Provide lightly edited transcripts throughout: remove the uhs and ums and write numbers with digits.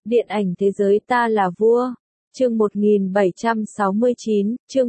Điện ảnh thế giới ta là vua. Chương 1769, chương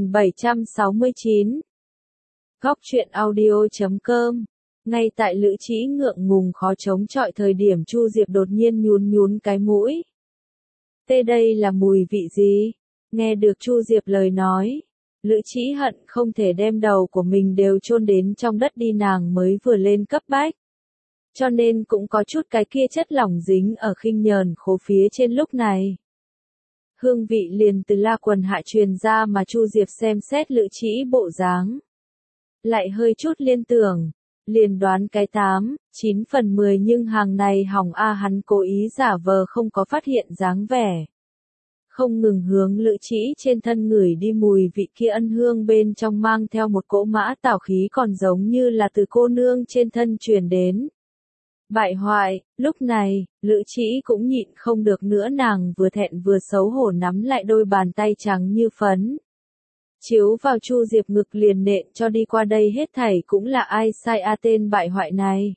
1769. Góc truyện audio.com. Ngay tại Lữ Trĩ ngượng ngùng khó chống chọi thời điểm Chu Diệp đột nhiên nhún cái mũi. Tê, đây là mùi vị gì? Nghe được Chu Diệp lời nói, Lữ Trĩ hận không thể đem đầu của mình đều chôn đến trong đất đi, nàng mới vừa lên cấp bách. Cho nên cũng có chút cái kia chất lỏng dính ở khinh nhờn khố phía trên lúc này. Hương vị liền từ la quần hạ truyền ra mà Chu Diệp xem xét Lữ Trĩ bộ dáng. Lại hơi chút liên tưởng, liền đoán cái 8-9 phần 10 nhưng hàng này hỏng a, hắn cố ý giả vờ không có phát hiện dáng vẻ. Không ngừng hướng Lữ Trĩ trên thân ngửi đi mùi vị kia ân hương bên trong mang theo một cỗ mã tảo khí còn giống như là từ cô nương trên thân truyền đến. Bại hoại, lúc này, Lữ Trĩ cũng nhịn không được nữa, nàng vừa thẹn vừa xấu hổ nắm lại đôi bàn tay trắng như phấn. Chiếu vào Chu Diệp ngực liền nện cho đi qua, đây hết thảy cũng là ai sai a, tên bại hoại này.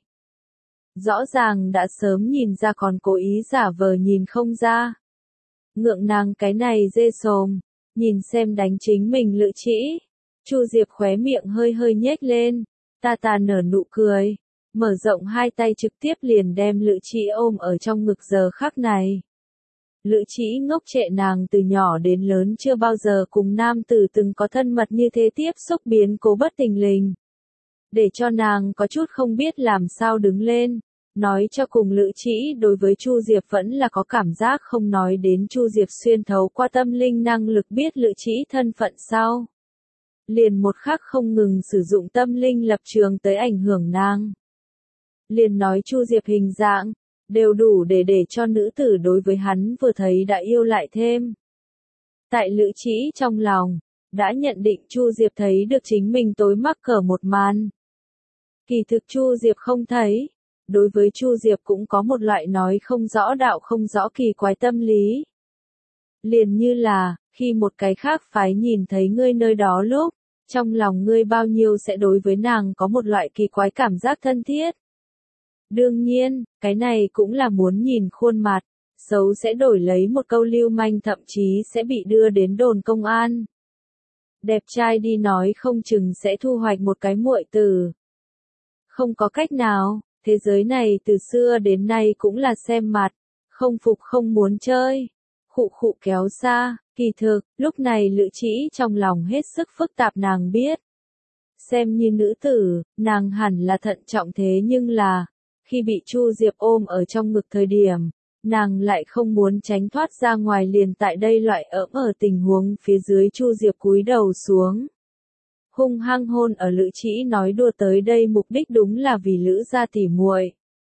Rõ ràng đã sớm nhìn ra còn cố ý giả vờ nhìn không ra. Ngượng nàng cái này dê sồm, nhìn xem đánh chính mình Lữ Trĩ. Chu Diệp khóe miệng hơi nhếch lên, ta nở nụ cười. Mở rộng hai tay trực tiếp liền đem Lữ Trĩ ôm ở trong ngực giờ khắc này. Lữ Trĩ ngốc trệ, nàng từ nhỏ đến lớn chưa bao giờ cùng nam tử từng có thân mật như thế, tiếp xúc biến cố bất thình lình. Để cho nàng có chút không biết làm sao đứng lên. Nói cho cùng Lữ Trĩ đối với Chu Diệp vẫn là có cảm giác, không nói đến Chu Diệp xuyên thấu qua tâm linh năng lực biết Lữ Trĩ thân phận sau. Liền một khắc không ngừng sử dụng tâm linh lập trường tới ảnh hưởng nàng. Liền nói Chu Diệp hình dạng, đều đủ để cho nữ tử đối với hắn vừa thấy đã yêu lại thêm. Tại Lữ Trĩ trong lòng, đã nhận định Chu Diệp thấy được chính mình tối mắc cỡ một màn. Kỳ thực Chu Diệp không thấy, đối với Chu Diệp cũng có một loại nói không rõ đạo không rõ kỳ quái tâm lý. Liền như là, khi một cái khác phái nhìn thấy ngươi nơi đó lúc, trong lòng ngươi bao nhiêu sẽ đối với nàng có một loại kỳ quái cảm giác thân thiết. Đương nhiên, cái này cũng là muốn nhìn khuôn mặt, xấu sẽ đổi lấy một câu lưu manh, thậm chí sẽ bị đưa đến đồn công an. Đẹp trai đi nói không chừng sẽ thu hoạch một cái muội tử. Không có cách nào, thế giới này từ xưa đến nay cũng là xem mặt, không phục không muốn chơi. Khụ kéo xa, kỳ thực, lúc này Lữ Trĩ trong lòng hết sức phức tạp, nàng biết. Xem như nữ tử, nàng hẳn là thận trọng, thế nhưng là, khi bị Chu Diệp ôm ở trong ngực thời điểm, nàng lại không muốn tránh thoát ra ngoài, liền tại đây loại ỡm ở tình huống phía dưới Chu Diệp cúi đầu xuống. Hung hăng hôn ở Lữ Trĩ, nói đùa tới đây mục đích đúng là vì Lữ gia tỉ muội.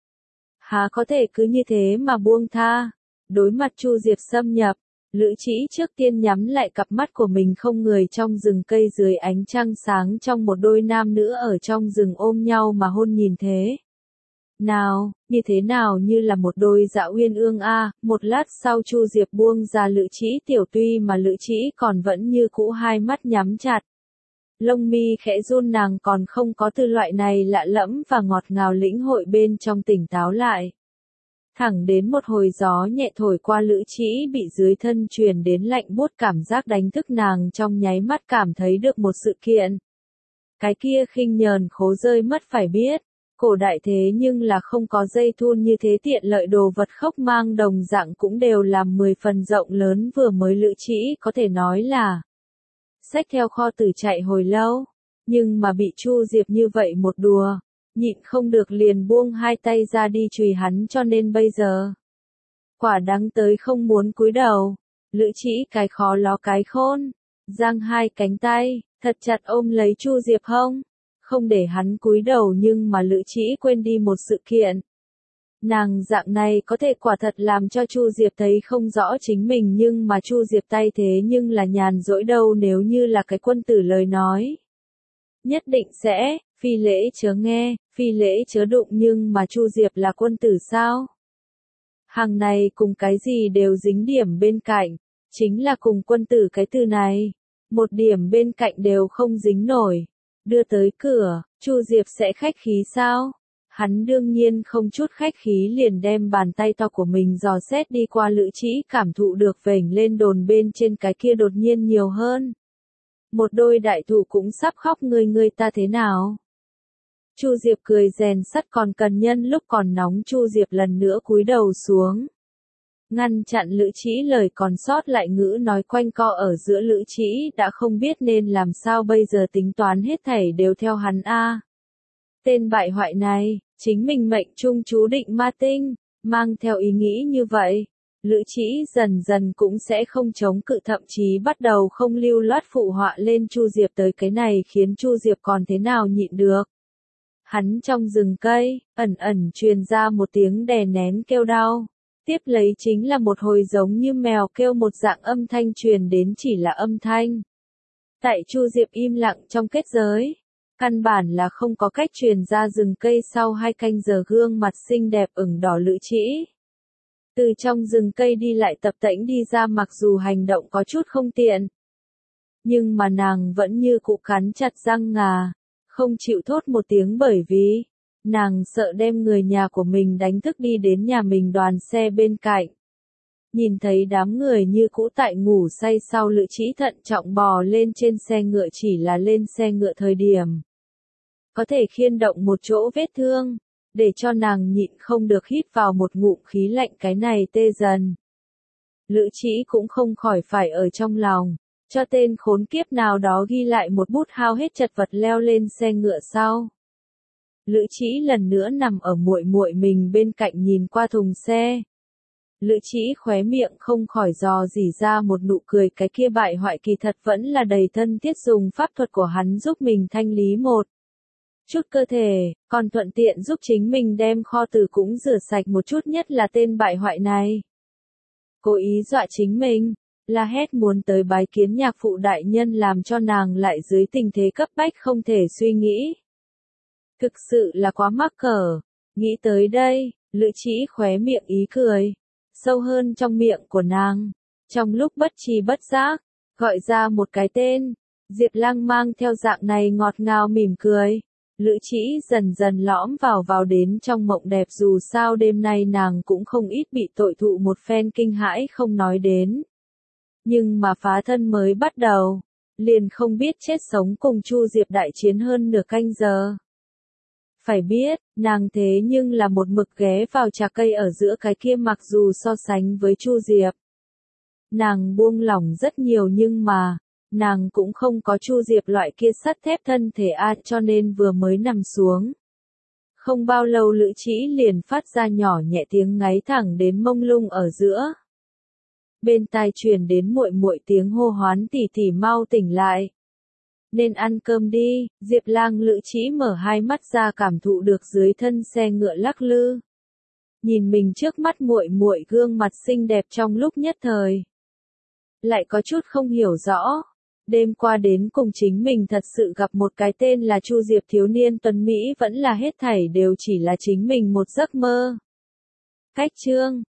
Há có thể cứ như thế mà buông tha. Đối mặt Chu Diệp xâm nhập, Lữ Trĩ trước tiên nhắm lại cặp mắt của mình, không người trong rừng cây dưới ánh trăng sáng, trong một đôi nam nữ ở trong rừng ôm nhau mà hôn, nhìn thế nào, như thế nào như là một đôi dã uyên ương a. Một lát sau Chu Diệp buông ra Lữ Trĩ, tiểu tuy mà Lữ Trĩ còn vẫn như cũ hai mắt nhắm chặt. Lông mi khẽ run, nàng còn không có từ loại này lạ lẫm và ngọt ngào lĩnh hội bên trong tỉnh táo lại. Thẳng đến một hồi gió nhẹ thổi qua, Lữ Trĩ bị dưới thân truyền đến lạnh buốt cảm giác đánh thức nàng, trong nháy mắt cảm thấy được một sự kiện. Cái kia khinh nhờn khố rơi mất, phải biết. Cổ đại thế nhưng là không có dây thun như thế tiện lợi, đồ vật khốc mang đồng dạng cũng đều làm 10 phần rộng lớn, vừa mới Lữ Trĩ có thể nói là xách theo kho tử chạy hồi lâu, nhưng mà bị Chu Diệp như vậy một đùa, nhịn không được liền buông hai tay ra đi chùy hắn, cho nên bây giờ quả đắng tới không muốn cúi đầu. Lữ Trĩ cái khó ló cái khôn, giang hai cánh tay, thật chặt ôm lấy Chu Diệp hông, không để hắn cúi đầu, nhưng mà Lữ Trĩ quên đi một sự kiện. Nàng dạng này có thể quả thật làm cho Chu Diệp thấy không rõ chính mình, nhưng mà Chu Diệp tay thế nhưng là nhàn rỗi đâu, nếu như là cái quân tử lời nói. Nhất định sẽ, phi lễ chớ nghe, phi lễ chớ đụng, nhưng mà Chu Diệp là quân tử sao? Hàng này cùng cái gì đều dính điểm bên cạnh, chính là cùng quân tử cái từ này, một điểm bên cạnh đều không dính nổi. Đưa tới cửa, Chu Diệp sẽ khách khí sao? Hắn đương nhiên không chút khách khí liền đem bàn tay to của mình dò xét đi qua Lữ Trĩ, cảm thụ được vểnh lên đồn bên trên cái kia đột nhiên nhiều hơn. Một đôi đại thủ cũng sắp khóc, ngươi ta thế nào? Chu Diệp cười rèn sắt, còn cần nhân lúc còn nóng. Chu Diệp lần nữa cúi đầu xuống, ngăn chặn Lữ Trĩ lời còn sót lại ngữ nói quanh co ở giữa. Lữ Trĩ đã không biết nên làm sao bây giờ, tính toán hết thảy đều theo hắn a. Tên bại hoại này, chính mình mệnh trung chú định ma tinh, mang theo ý nghĩ như vậy, Lữ Trĩ dần dần cũng sẽ không chống cự, thậm chí bắt đầu không lưu loát phụ họa lên Chu Diệp tới, cái này khiến Chu Diệp còn thế nào nhịn được. Hắn trong rừng cây, ẩn ẩn truyền ra một tiếng đè nén kêu đau. Tiếp lấy chính là một hồi giống như mèo kêu một dạng âm thanh truyền đến, chỉ là âm thanh. Tại Chu Diệp im lặng trong kết giới, căn bản là không có cách truyền ra. Rừng cây sau 2 canh giờ, gương mặt xinh đẹp ửng đỏ Lữ Trĩ từ trong rừng cây đi lại tập tễnh đi ra, mặc dù hành động có chút không tiện, nhưng mà nàng vẫn như cũ cắn chặt răng ngà, không chịu thốt một tiếng, bởi vì nàng sợ đem người nhà của mình đánh thức đi đến nhà mình đoàn xe bên cạnh. Nhìn thấy đám người như cũ tại ngủ say sau, Lữ Trĩ thận trọng bò lên trên xe ngựa, chỉ là lên xe ngựa thời điểm có thể khiên động một chỗ vết thương, để cho nàng nhịn không được hít vào một ngụm khí lạnh, cái này tê dần. Lữ Trĩ cũng không khỏi phải ở trong lòng cho tên khốn kiếp nào đó ghi lại một bút, hao hết chật vật leo lên xe ngựa sau. Lữ Trĩ lần nữa nằm ở muội muội mình bên cạnh, nhìn qua thùng xe. Lữ Trĩ khóe miệng không khỏi dò dỉ ra một nụ cười, cái kia bại hoại kỳ thật vẫn là đầy thân thiết, dùng pháp thuật của hắn giúp mình thanh lý một chút cơ thể, còn thuận tiện giúp chính mình đem kho tử cũng rửa sạch một chút, nhất là tên bại hoại này cố ý dọa chính mình, la hét muốn tới bái kiến nhạc phụ đại nhân, làm cho nàng lại dưới tình thế cấp bách không thể suy nghĩ. Thực sự là quá mắc cỡ. Nghĩ tới đây, Lữ Trĩ khóe miệng ý cười sâu hơn trong miệng của nàng. Trong lúc bất tri bất giác, gọi ra một cái tên. Diệp Lăng mang theo dạng này ngọt ngào mỉm cười. Lữ Trĩ dần dần lõm vào đến trong mộng đẹp, dù sao đêm nay nàng cũng không ít bị tội thụ một phen kinh hãi không nói đến. Nhưng mà phá thân mới bắt đầu, liền không biết chết sống cùng Chu Diệp đại chiến hơn nửa canh giờ. Phải biết, nàng thế nhưng là một mực ghé vào trà cây ở giữa cái kia, mặc dù so sánh với Chu Diệp, nàng buông lỏng rất nhiều, nhưng mà nàng cũng không có Chu Diệp loại kia sắt thép thân thể cho nên vừa mới nằm xuống. Không bao lâu Lữ Trĩ liền phát ra nhỏ nhẹ tiếng ngáy thẳng đến mông lung ở giữa. Bên tai truyền đến muội muội tiếng hô hoán, tỷ tỷ mau tỉnh lại. Nên ăn cơm đi. Diệp Lang. Lữ Trĩ mở hai mắt ra, cảm thụ được dưới thân xe ngựa lắc lư. Nhìn mình trước mắt muội muội gương mặt xinh đẹp, trong lúc nhất thời lại có chút không hiểu rõ. Đêm qua đến cùng chính mình thật sự gặp một cái tên là Chu Diệp thiếu niên tuấn Mỹ, vẫn là hết thảy đều chỉ là chính mình một giấc mơ. Cách chương